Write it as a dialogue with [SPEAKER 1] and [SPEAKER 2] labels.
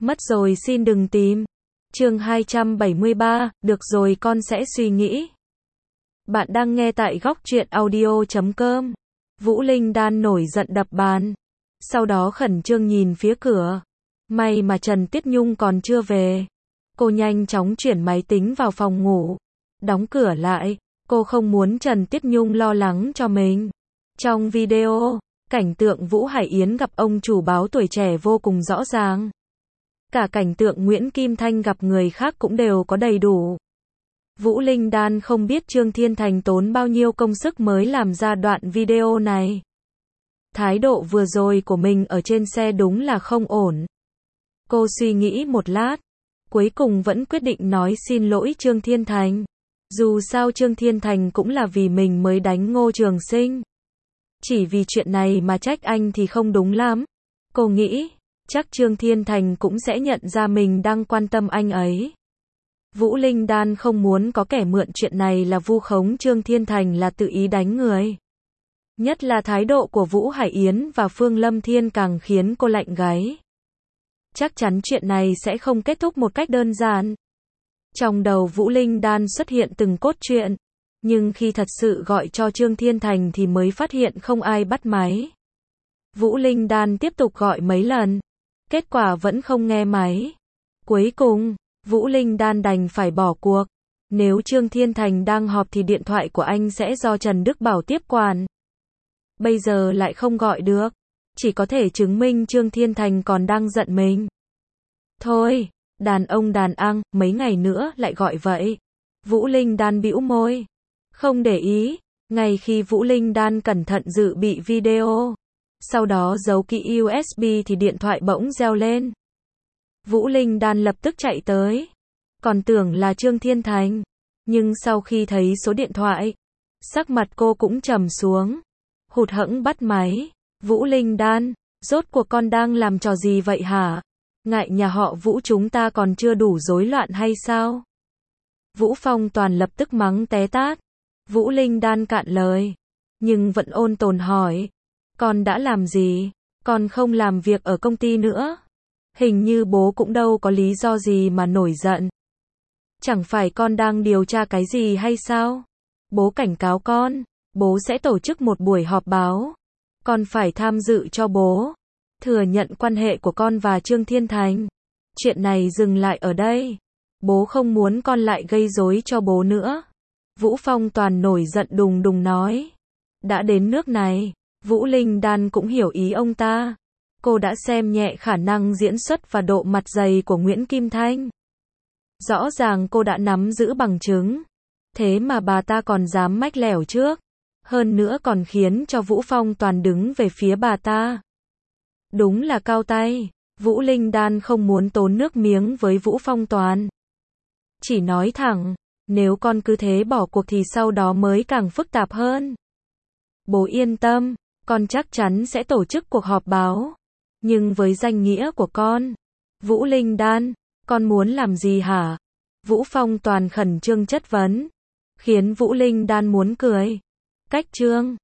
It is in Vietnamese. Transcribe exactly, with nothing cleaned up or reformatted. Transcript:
[SPEAKER 1] Mất rồi xin đừng tìm. Chương hai trăm bảy mươi ba, được rồi con sẽ suy nghĩ. Bạn đang nghe tại góc truyện audio chấm com. Vũ Linh Đan nổi giận đập bàn. Sau đó khẩn trương nhìn phía cửa. May mà Trần Tiết Nhung còn chưa về. Cô nhanh chóng chuyển máy tính vào phòng ngủ. Đóng cửa lại. Cô không muốn Trần Tiết Nhung lo lắng cho mình. Trong video, cảnh tượng Vũ Hải Yến gặp ông chủ báo Tuổi Trẻ vô cùng rõ ràng. Cả cảnh tượng Nguyễn Kim Thanh gặp người khác cũng đều có đầy đủ. Vũ Linh Đan không biết Trương Thiên Thành tốn bao nhiêu công sức mới làm ra đoạn video này. Thái độ vừa rồi của mình ở trên xe đúng là không ổn. Cô suy nghĩ một lát, cuối cùng vẫn quyết định nói xin lỗi Trương Thiên Thành. Dù sao Trương Thiên Thành cũng là vì mình mới đánh Ngô Trường Sinh. Chỉ vì chuyện này mà trách anh thì không đúng lắm. Cô nghĩ, chắc Trương Thiên Thành cũng sẽ nhận ra mình đang quan tâm anh ấy. Vũ Linh Đan không muốn có kẻ mượn chuyện này là vu khống Trương Thiên Thành là tự ý đánh người. Nhất là thái độ của Vũ Hải Yến và Phương Lâm Thiên càng khiến cô lạnh gáy. Chắc chắn chuyện này sẽ không kết thúc một cách đơn giản. Trong đầu Vũ Linh Đan xuất hiện từng cốt truyện, nhưng khi thật sự gọi cho Trương Thiên Thành thì mới phát hiện không ai bắt máy. Vũ Linh Đan tiếp tục gọi mấy lần, kết quả vẫn không nghe máy. Cuối cùng, Vũ Linh Đan đành phải bỏ cuộc. Nếu Trương Thiên Thành đang họp thì điện thoại của anh sẽ do Trần Đức Bảo tiếp quản. Bây giờ lại không gọi được, chỉ có thể chứng minh Trương Thiên Thành còn đang giận mình. Thôi, đàn ông đàn ăn, mấy ngày nữa lại gọi vậy. Vũ Linh Đan bĩu môi, không để ý. Ngay khi Vũ Linh Đan cẩn thận dự bị video, sau đó giấu kỹ u ét bê thì điện thoại bỗng reo lên. Vũ Linh Đan lập tức chạy tới, còn tưởng là Trương Thiên Thành, nhưng sau khi thấy số điện thoại, sắc mặt cô cũng trầm xuống, hụt hẫng bắt máy. Vũ Linh Đan, rốt cuộc con đang làm trò gì vậy hả? Ngại nhà họ Vũ chúng ta còn chưa đủ rối loạn hay sao? Vũ Phong Toàn lập tức mắng té tát. Vũ Linh Đan cạn lời, nhưng vẫn ôn tồn hỏi, con đã làm gì? Con không làm việc ở công ty nữa. Hình như bố cũng đâu có lý do gì mà nổi giận. Chẳng phải con đang điều tra cái gì hay sao? Bố cảnh cáo con, bố sẽ tổ chức một buổi họp báo. Con phải tham dự cho bố. Thừa nhận quan hệ của con và Trương Thiên Thành. Chuyện này dừng lại ở đây. Bố không muốn con lại gây rối cho bố nữa. Vũ Phong Toàn nổi giận đùng đùng nói. Đã đến nước này, Vũ Linh Đan cũng hiểu ý ông ta. Cô đã xem nhẹ khả năng diễn xuất và độ mặt dày của Nguyễn Kim Thanh. Rõ ràng cô đã nắm giữ bằng chứng. Thế mà bà ta còn dám mách lẻo trước. Hơn nữa còn khiến cho Vũ Phong Toàn đứng về phía bà ta. Đúng là cao tay. Vũ Linh Đan không muốn tốn nước miếng với Vũ Phong Toàn. Chỉ nói thẳng, nếu con cứ thế bỏ cuộc thì sau đó mới càng phức tạp hơn. Bố yên tâm, con chắc chắn sẽ tổ chức cuộc họp báo. Nhưng với danh nghĩa của con, Vũ Linh Đan, con muốn làm gì hả? Vũ Phong Toàn khẩn trương chất vấn, khiến Vũ Linh Đan muốn cười. Cách Trương